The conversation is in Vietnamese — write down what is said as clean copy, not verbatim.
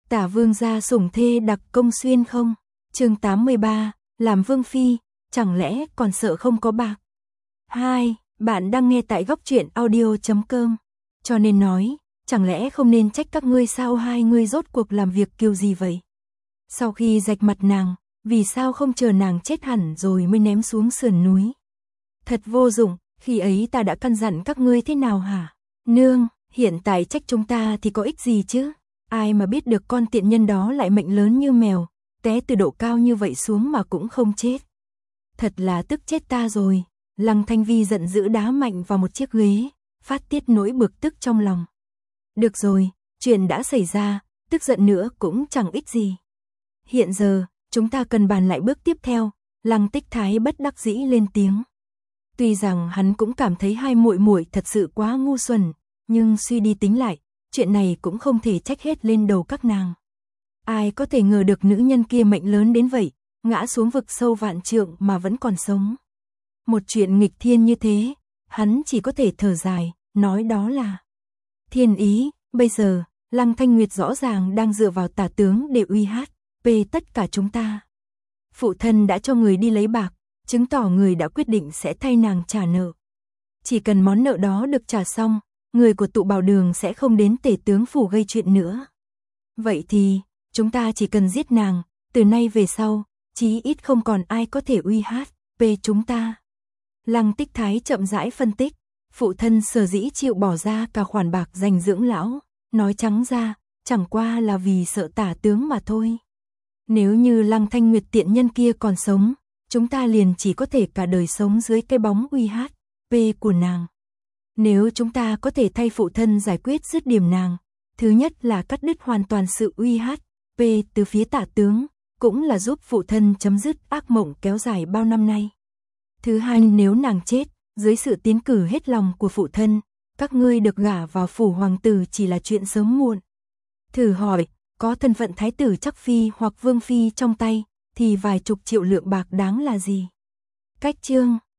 Tả vương gia sủng thê đặc công xuyên không? Chương 83, làm vương phi, chẳng lẽ còn sợ không có bạc? 2. Bạn đang nghe tại góc truyện audio.com. Cho nên nói, chẳng lẽ không nên trách các ngươi sao hai ngươi rốt cuộc làm việc kiểu gì vậy? Sau khi rạch mặt nàng, vì sao không chờ nàng chết hẳn rồi mới ném xuống sườn núi? Thật vô dụng, khi ấy ta đã căn dặn các ngươi thế nào hả? Nương, hiện tại trách chúng ta thì có ích gì chứ? Ai mà biết được con tiện nhân đó lại mệnh lớn như mèo, té từ độ cao như vậy xuống mà cũng không chết. Thật là tức chết ta rồi. Lăng Thanh Vi giận dữ đá mạnh vào một chiếc ghế, phát tiết nỗi bực tức trong lòng. Được rồi, chuyện đã xảy ra, tức giận nữa cũng chẳng ích gì. Hiện giờ, chúng ta cần bàn lại bước tiếp theo. Lăng Tích Thái bất đắc dĩ lên tiếng. Tuy rằng hắn cũng cảm thấy hai muội muội thật sự quá ngu xuẩn, nhưng suy đi tính lại, chuyện này cũng không thể trách hết lên đầu các nàng. Ai có thể ngờ được nữ nhân kia mệnh lớn đến vậy, ngã xuống vực sâu vạn trượng mà vẫn còn sống. Một chuyện nghịch thiên như thế, hắn chỉ có thể thở dài, nói đó là thiên ý. Bây giờ, Lăng Thanh Nguyệt rõ ràng đang dựa vào tả tướng để uy hát về tất cả chúng ta. Phụ thân đã cho người đi lấy bạc, chứng tỏ người đã quyết định sẽ thay nàng trả nợ. Chỉ cần món nợ đó được trả xong, người của Tụ Bảo Đường sẽ không đến Tể tướng phủ gây chuyện nữa. Vậy thì, chúng ta chỉ cần giết nàng, từ nay về sau, chí ít không còn ai có thể uy hát về chúng ta. Lăng Tích Thái chậm rãi phân tích, phụ thân sở dĩ chịu bỏ ra cả khoản bạc dành dưỡng lão, nói trắng ra, chẳng qua là vì sợ tả tướng mà thôi. Nếu như Lăng Thanh Nguyệt tiện nhân kia còn sống, chúng ta liền chỉ có thể cả đời sống dưới cái bóng uy hát về của nàng. Nếu chúng ta có thể thay phụ thân giải quyết dứt điểm nàng, thứ nhất là cắt đứt hoàn toàn sự uy hát về từ phía tả tướng, cũng là giúp phụ thân chấm dứt ác mộng kéo dài bao năm nay. Thứ hai, nếu nàng chết, dưới sự tiến cử hết lòng của phụ thân, các ngươi được gả vào phủ hoàng tử chỉ là chuyện sớm muộn. Thử hỏi, có thân phận thái tử chắc phi hoặc vương phi trong tay, thì vài chục triệu lượng bạc đáng là gì? Cách chương